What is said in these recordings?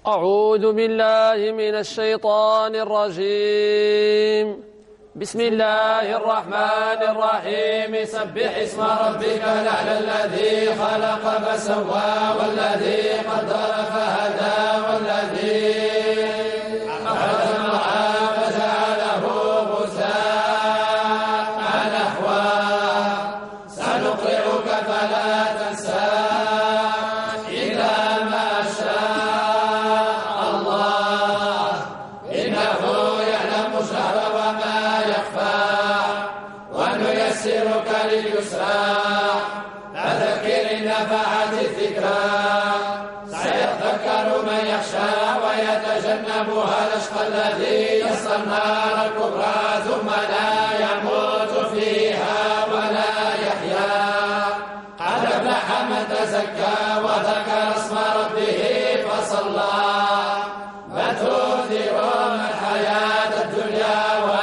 أعوذ بالله من الشيطان الرجيم. بسم الله الرحمن الرحيم. سبح اسم ربك الأعلى الذي خلق فسوى والذي قدر فهدى والذي أخرج المرعى فجعله غثاء نحوا سنقرئك فلا تنسى إلا ما شاء الله إنه يعلم الجهر وما يخفى ونيسرك لليسرى فذكر إن نفعت الذكرى سيذكر من يخشى ويتجنبها الأشقى الذي يصلى النار الكبرى ثم لا يموت فيها ولا يحيا قد أفلح من تزكى وذكر اسم ربه فصلى بل تؤثرون الحياة الدنيا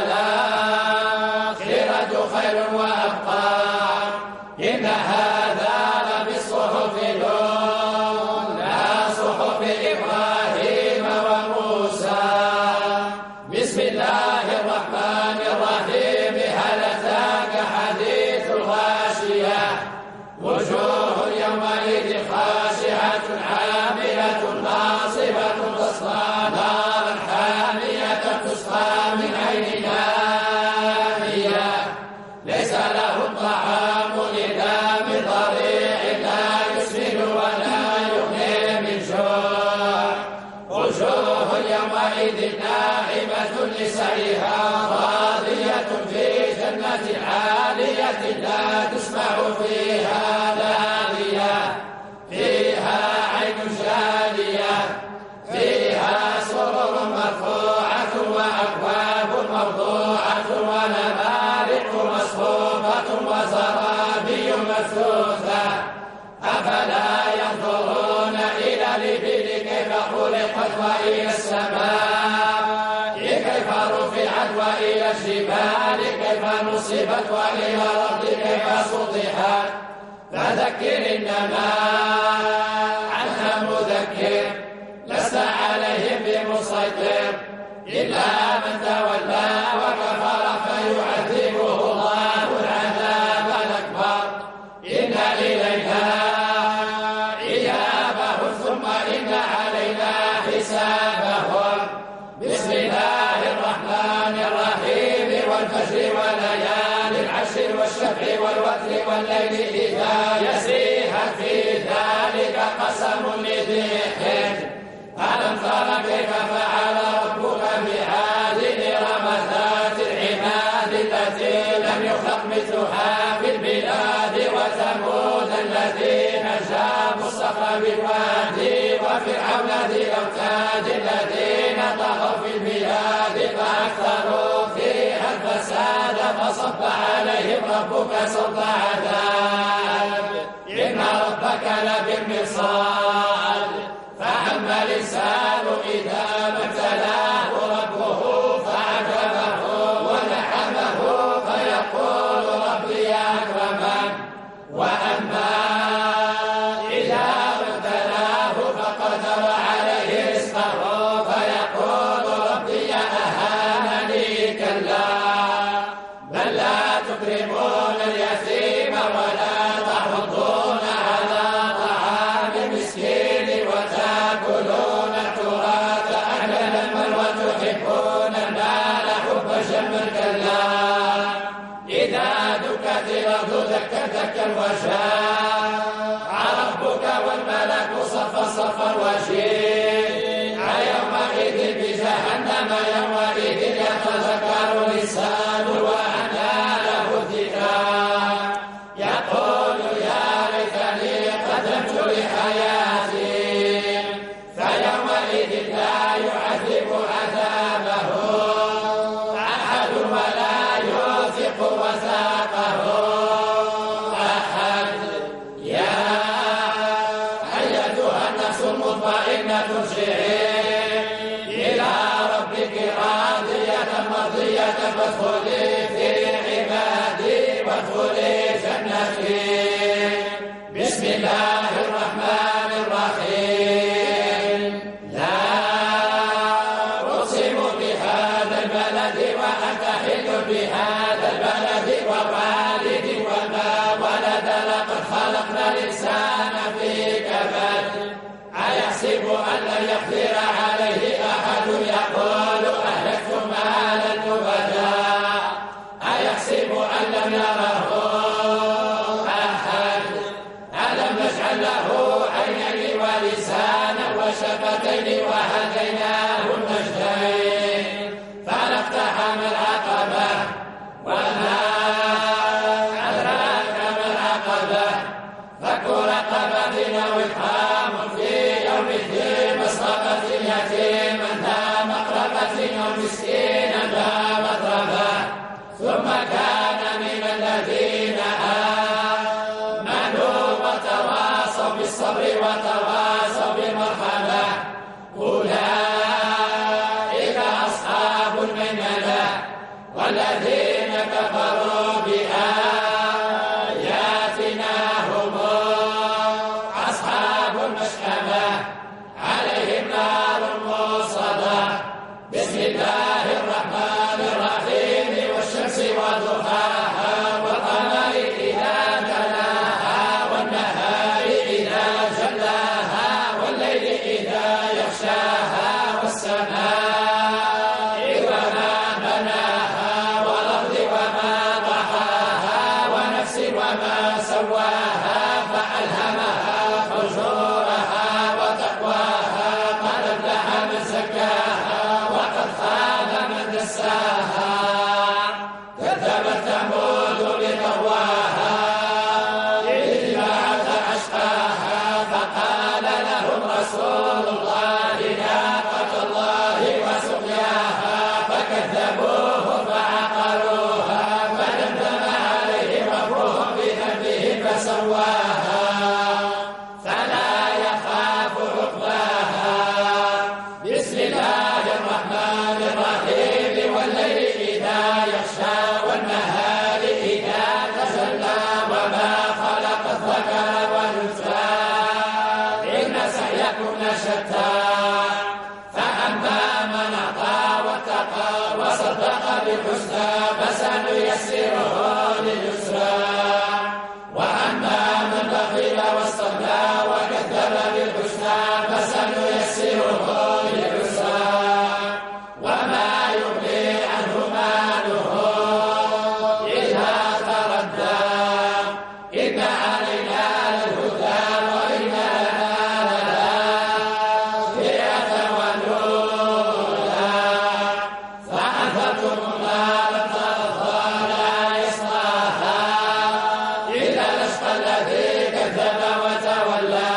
والآخرة خير وأبقى إن هذا لفي الصحف الأولى صحف إبراهيم وموسى. بسم الله الرحمن الرحيم. هل أتاك حديث الغاشية وجوه يومئذ خاشعة عاملة ناصبة تصلى نارا حامية تسقى من عين آنية ليس لهم طعام إلا من ضريع لا يسمن ولا يغني من جوع وجوه يومئذ ناعمة لسعيها راضية في جنة عالية لا تسمع فيها لاغية فيها عين جارية فيها سرر مرفوعة وأكواب موضوعة ونمارق مصفوفة وزرابي مبثوثة أفلا ينظرون إلى الإبل كيف خلقت وإلى السماء كيف رفعت وإلى الجبال كيف نصبت وإلى الأرض كيف سطحت فذكر إنما أنت مذكر لست عليهم بمسيطر إلا من تولى وكفر فيعذبه الله العذاب الأكبر. إن إلينا إيابهم ثم إن علينا حسابهم. بسم الله الرحمن الرحيم. والفجر وليال العشر والشفع والوتر والليل إذا يسري هل في ذلك قسم لذي حجر ألم تر كيف فعل ربك بعاد إرم ذات العماد التي لم يخلق مثلها في البلاد وثمود الذين جابوا الصخر بالوادي وفرعون ذي الأوتاد الذين طغوا في البلاد فأكثروا فيها الفساد فصب عليهم ربك صوت عذاب إن ربك لبالمرصاد. فأما الإنسان إذا ما ابتلاه ربه فأكرمه ونعمه فيقول ربي أكرمن وأما إذا ما ابتلاه فقدر عليه رزقه فيقول ربي أهانني كلا بل لا تكرمون اليتيم ولا تحضون على طعام المسكين وتأكلون التراث أكلا لما وتحبون المال حبا جما كلا إذا دكت الأرض دكا دكا وجاء ربك والملك صفا صفا وجيء يومئذ بجهنم يومئذ يتذكر الإنسان وأنى له الذكرى يقول يا ليتني قدمت لحياتي فيومئذ لا يعذب عذابه أحد ولا يوثق وثاقه أحد. يا أيتها النفس المطمئنة ارجعي إلى ربك راضية مرضية فادخلي في عبادي وادخلي جنتي. بسم الله الرحمن الرحيم. لا أن لن يقدر عليه أحد يقول أهلكت مالا لبدا أيحسب أن لم يره أحد ألم نجعل له عينين ولسانا وشفتين وهديناه النجدين فلاقتحم العقبة وما أدراك ما العقبة فك رقبة أو إطعام في يوم ذي مسغبة يتيما ذا مقربة أو مسكينا ذا متربة ثم كان من الذين آمنوا وتواصوا بالصبر وتواصوا بالمرحمة أولئك أصحاب الميمنة والذين كفروا بآياتنا هم أصحاب المشأمة عليهم نار موصدة بسم الله الرحمن الرحيم والشمس وضحاها والقمر إذا تلاها والنهار إذا جلاها والليل إذا يغشاها والسماء وما بناها والأرض وما طحاها ونفس وما سواها فألهمها فجورها وتقواها قد أفلح من زكاها وقد خاب من دساها كذبت ثمود بطغواها إذ بعث أشقاها فقال لهم رسول الله ناقة الله وسقياها فكذبوه فعقروها فدمدم عليهم ربهم بذنبهم فسواها فلا يخاف عقباها بسم الله الرحمن الرحيم والليل إذا يغشى والنهار إذا تجلى وما خلق الذكر والأنثى إن سعيكم لشتى فأما من أعطى واتقى وصدق بالحسنى فسنيسره لليسرى وأما من بخل واستغنى وكذب بالحسنى فسنيسره لليسرى وما يغني عنه ماله إذا تردى إن علينا للهدى وإن لنا للآخرة والأولى فأنذرتكم نارا تلظى لا يصلاها إلا الأشقى الذي كذب وتولى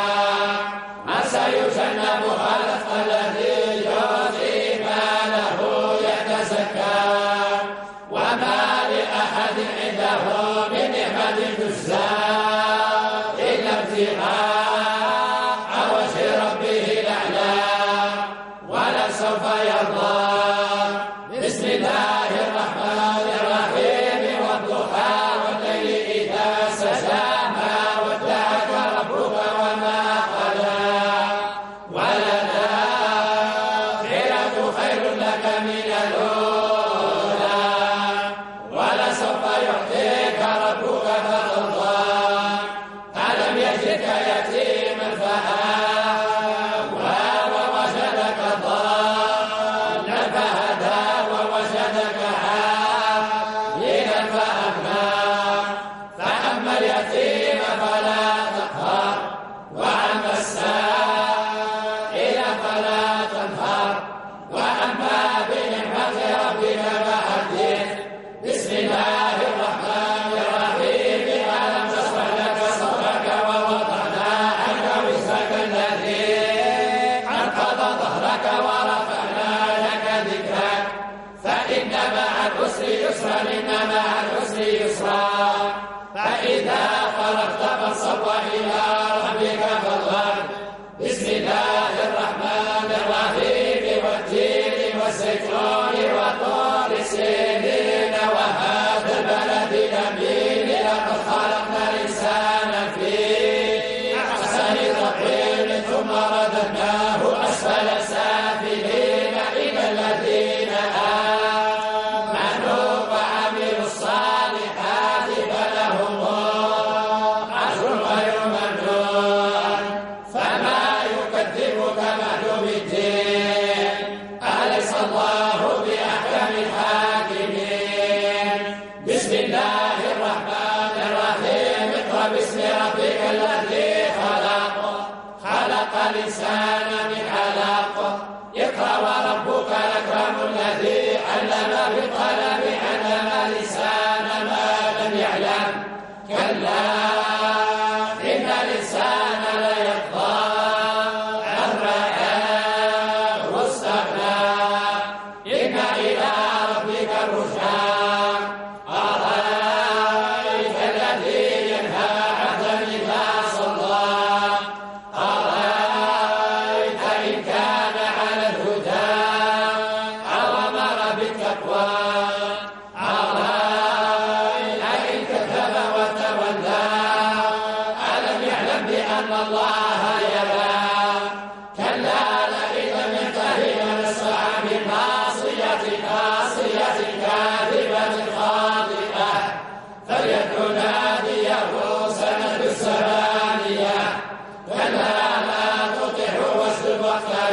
سيجنبها الأتقى الذي يؤتي ماله يتزكى وما لأحد عنده من نعمة تجزى إلا ابتغاء وجه ربه الأعلى ولسوف يرضى بسم الله الرحمن الرحيم والضحى والليل إذا سجى ما ودعك ربك وما قلى وللآخرة خير لك من الأولى ولسوف يعطيك ربك فترضى ألم يجدك يتيما فآوى ووجدك ضالا فهدى ووجدك عائلا فأغنى فأما اليتيم فلا تقهر وأما السائل فلا تنهر وأما بنعمة ربك فحدث بسم الله الرحمن الرحيم ألم نشرح لك صدرك ووضعنا عنك وزرك الذي أنقض ظهرك ورفعنا لك ذكرك فإن مع العسر يسرا إن مع العسر يسرا فإذا فرغت فانصب إلى ربك فارغب بسم الله الرحمن الرحيم والتين والزيتون وطور سينين وهذا البلد الأمين لقد خلقنا الإنسان في أحسن تقويم ثم رددناه أسفل سافلين إلى الذين آمنوا وعملوا الصالحات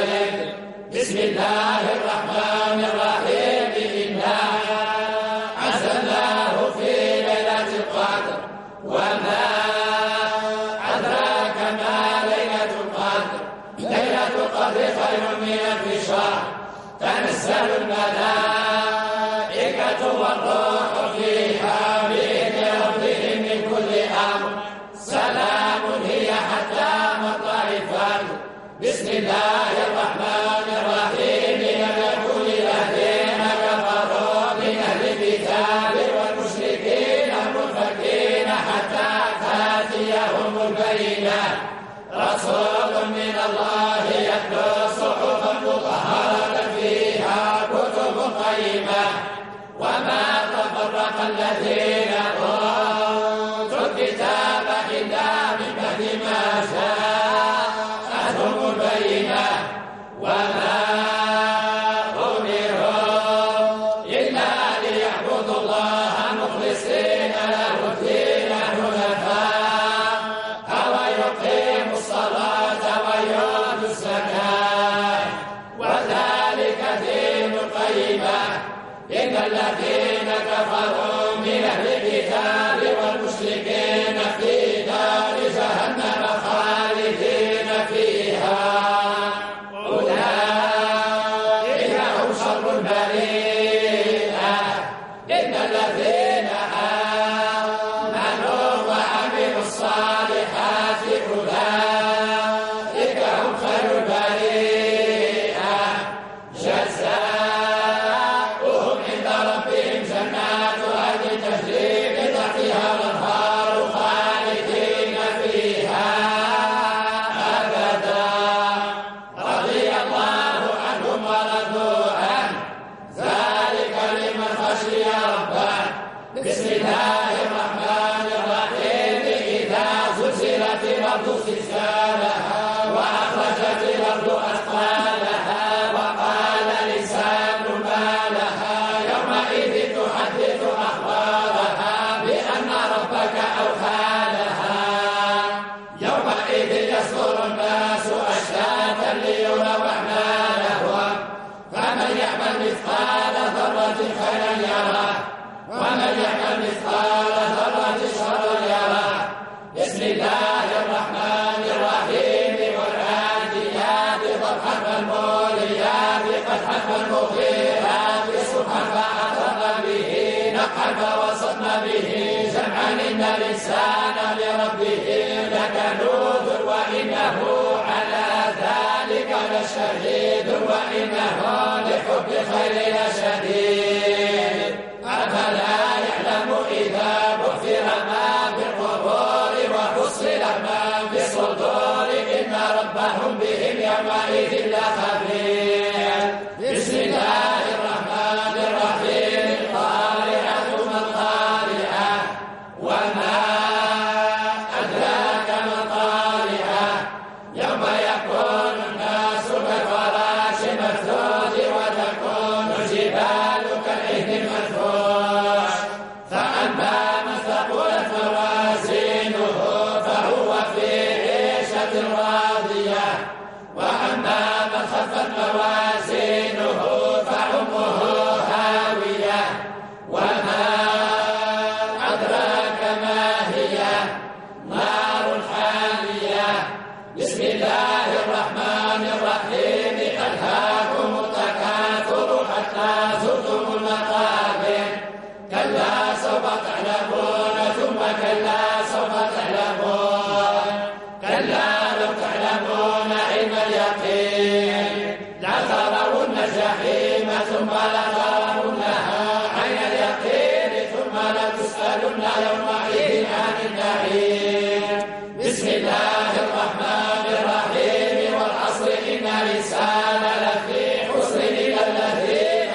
شريك. بسم الله الرحمن الرحيم. إنا أنزلناه في ليلة القدر وما أدراك ما ليلة القدر. ليلة القدر خير من ألف شهر. تنزل الملائكة والروح فيها بإذن ربهم من كل أمر. سلام هي حتى مطلع الفجر. بسم الله الرحمن الرحيم. لم يكن الذين كفروا من أهل الكتاب والمشركين منفكين حتى تأتيهم البينة. رسول من الله يتلو صحفا مطهرة فيها كتب قيمة. وما تفرق الذين أوتوا الكتاب إلا من بعد ما جاءتهم البينة. وما أمروا إلا ليعبدوا الله مخلصين له الدين حنفاء ويقيموا الصلاة ويؤتوا الزكاة وذلك دين القيمة. إن الذين كفروا من أهل الكتاب والمشركين في نار جهنم خالدين فيها. أولئك هم شر البرية. إن الذين آمنوا وعملوا الصالحات أولئك هم خير البرية. جزاؤهم عند ربهم جنات عدن تجري من تحتها الأنهار خالدين فيها أبدا. رضي الله عنهم ورضوا عنه. ذلك لمن خشي ربه. بسم الله الرحمن الرحيم. إذا زلزلت الأرض زلزالها وأخرجت الأرض أثقالها وقال الإنسان ما لها يومئذ تحدث أخبارها بأن ربك أوحى لها. يومئذ يصدر الناس أشتاتا ليروا أعمالهم. فمن يعمل مثقال ذرة خيرا يره ومن يعمل مثقال ذرة شرا يره. بسم الله الرحمن الرحيم. والعاديات ضبحا فالموريات قدحا فالمغيرات صبحا فأثرن به نقعا فوسطن به جمعا. إن الإنسان لربه لكنود وإنه على ذلك لشهيد وإنه لحب الخير لشديد. أفلا يعلم إذا بعثر ما بالقبور وحصل ما بالصدور إن ربهم بهم يومئذ لخبير. بسم الله الرحمن الرحيم. القارعة ما القارعة وما أدراك ما القارعة. يوم يكون الناس كالفراش المبثوث وتكون الجبال كالعهن المنفوش. فأما من ثقلت موازينه فهو في عيشة راضية. وأما من خفت موازينه فأمه هاوية. وما أدراك ما هي نار حامية. بسم الله الرحمن الرحيم. ألهاكم التكاثر حتى زرتم المقابر. كلا سوف تعلمون ثم كلا سوف تعلمون. كلا لو تعلمون علم اليقين لترون الجحيم ثم لترونها عين اليقين ثم لتسألن يومئذ عن النعيم. بسم الله الرحمن الرحيم. والعصر إن الإنسان لفي خسر إلا الذين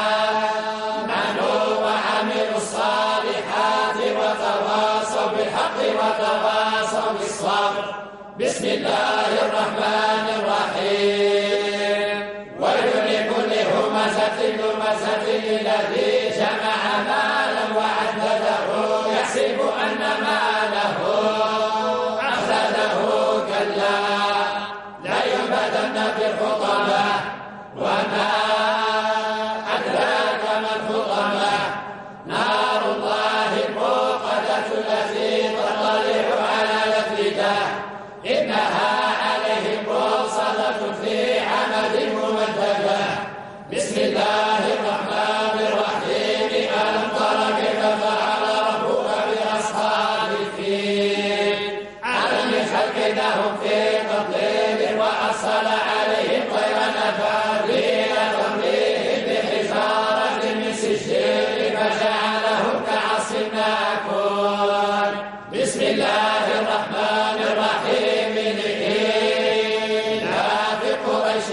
آمنوا وعملوا الصالحات وتواصوا بالحق وتواصوا بالصبر. بسم الله الرحمن الرحيم. ويل لكل همزة لمزة الذي جمع مالا وعدده يحسب أن ماله أخلده. كلا لا ينبذن في الحطام الله الرحمن الرحيم. ألم تر كيف فعل ربك بأصحاب الفيل؟ ألم يجعل كيدهم في تضليل وأرسل عليهم طيرا أبابيل ترميهم بحجارة من سجيل فجعلهم كعصف مأكول. بسم الله الرحمن الرحيم. لإيلاف قريش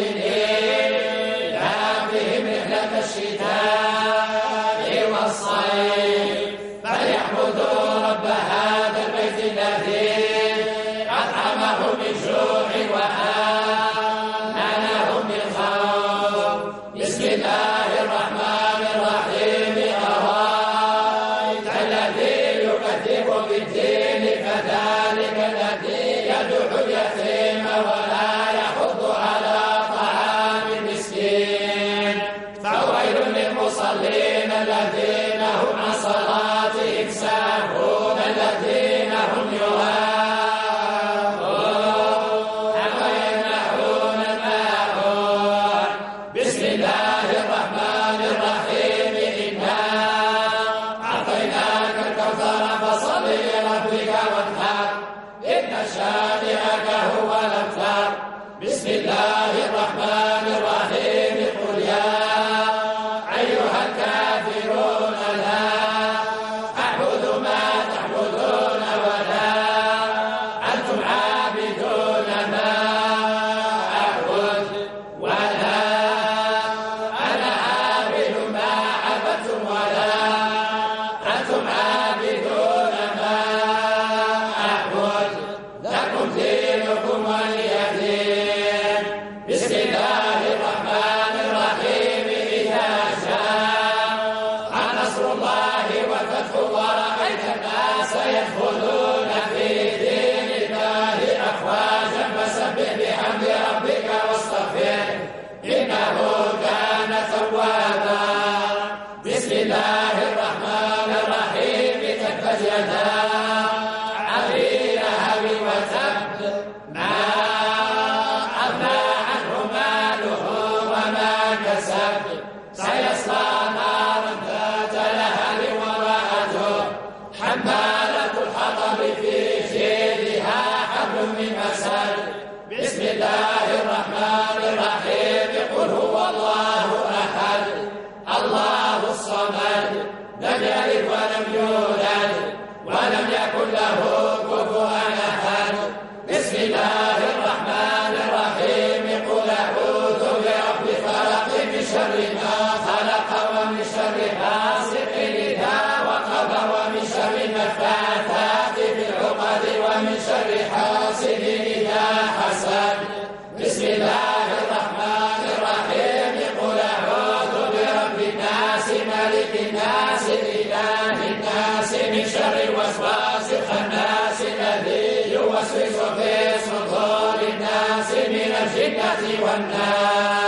إيلافهم رحلة الشتاء والصيف فليعبدوا رب هذا البيت الذي أطعمهم من جوع وآمنهم من خوف. بسم الله الرحمن الرحيم. أرأيت الذي يكذب بالدين فذلك الذي يدعو اليتيم ولا يحض على طعام المسكين. فويل للمصلين الذين هم عن صلاتهم ساهون الذين هم يراءون ويمنعون الماعون. بسم الله الرحمن الرحيم. إنا أعطيناك الكوثر فصل لربك وانحر إن شانئك هو الأبتر. بسم الله الرحمن الرحيم. قل يا أيها الكافرون لا أعبد ما تعبدون ولا أنتم عابدون ما أعبد ولا أنا عابد ما عبدتم ولا أنتم عابدون ما أعبد لكم دينكم ولي دين. بسم الله الرحمن الرحيم. إذا جاء نصر الله والفتح ورأيت الناس يدخلون في دين الله أفواجا فسبح بحمد ربك واستغفره إنه كان توابا. بسم الله الرحمن الرحيم. تبت يدا أبي لهب وتب ما أغنى عنه ماله وما كسب سيصلى نارا ذات لهب وامرأته حمالة الحطب في جيدها حبل من مسد. بسم الله الرحمن الرحيم. قل هو الله أحد الله الصمد لم يلد ولم يولد ولم يكن له كفوا أحد. بسم الله الرحمن الرحيم. قل أعوذ برب الفلق من شر ما خلق ومن شر غاسق إذا وقب ومن شر النفاثات في العقد ومن شر حاسد إذا حسد. بسم الله الرحمن الرحيم. قل أعوذ برب الناس ملك الناس إله الناس من شر الوسواس الخناس الذي يوسوس في صدور الناس من الجنة والناس.